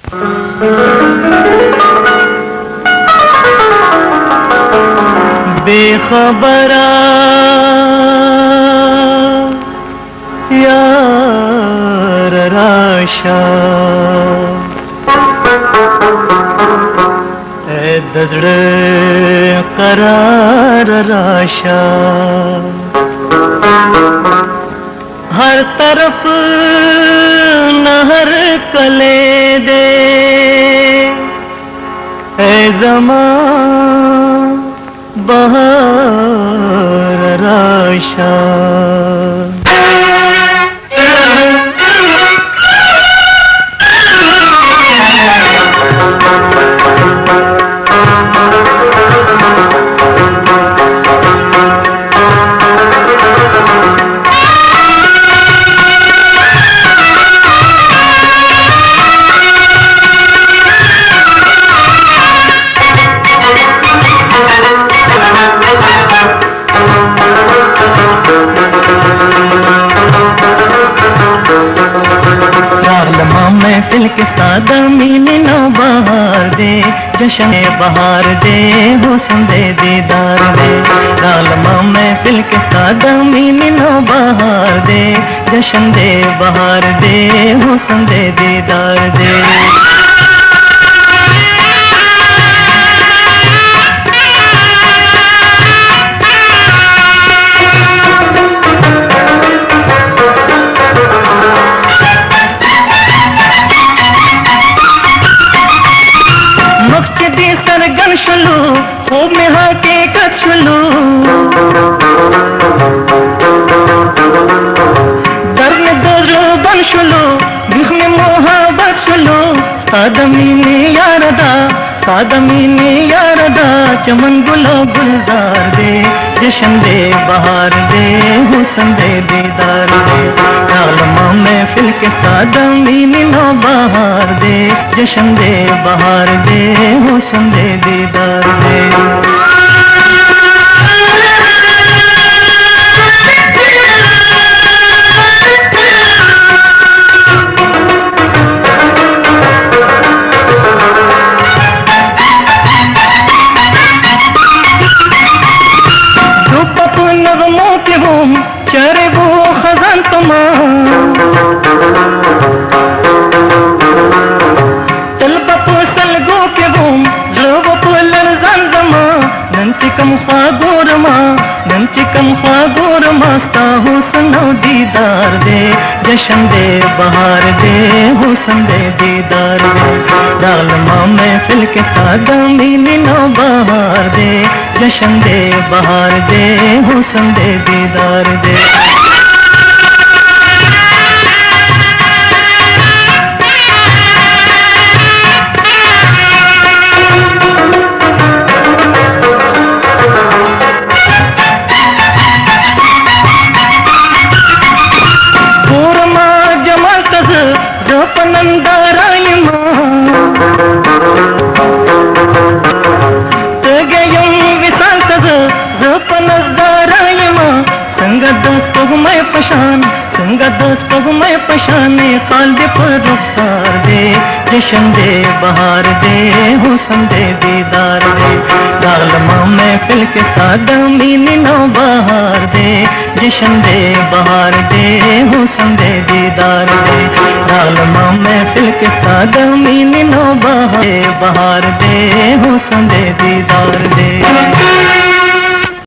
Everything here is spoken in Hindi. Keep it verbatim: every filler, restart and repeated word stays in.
बेखबरा यार राशा ए दजड़ करार राशा हर तरफ नहर कले दे ए ज़मान बहार राशा महफिल के सादा मीने नो बहार दे जश्न बहार दे हुस्न दे दीदार दे लालमा महफिल के सादा मीने नो बहार दे जश्न दे बहार दे हुस्न दे दीदार दे शलू खूब में हाके कछलू दर में दोजो बन शलू बिख में मोहब्बत शलू सादमी ने यारदा सादमी ने यारदा चमन गुलो गुलजार दे जश्न दे बहार दे हुस्न दे दीदार दे आलमा महफिल के सादमी ने नो बहार दे जश्न दे बहार दे हुस्न दे दीदार दे चरे वो खजान तलबा सलगो के बूम जलो पुलर जमा नंचिकम ख्वागोरमा नंचिकम ख्वागोरमा स्ता हुस्न दीदार दे जश्न दे बहार दे हुस्न दे दीदार दे लालमा महफिल के सादा मीने नो बहार दे जश्न दे बहार दे हुस्न दे दीदार दे पूरमा जमा कज जपनंदाराय मां मैं पशान संग दोस्त को मैं पशाने खाल दे पर रुखसार दे जश्न दे बहार दे हुस्न दे दीदार दे लालमा महफिल के सादा मीने नो बहार दे जश्न दे बहार दे हुस्न दे दीदार दे लालमा महफिल के सादा मीने नो बहार दे हुस्न दे दीदार दे।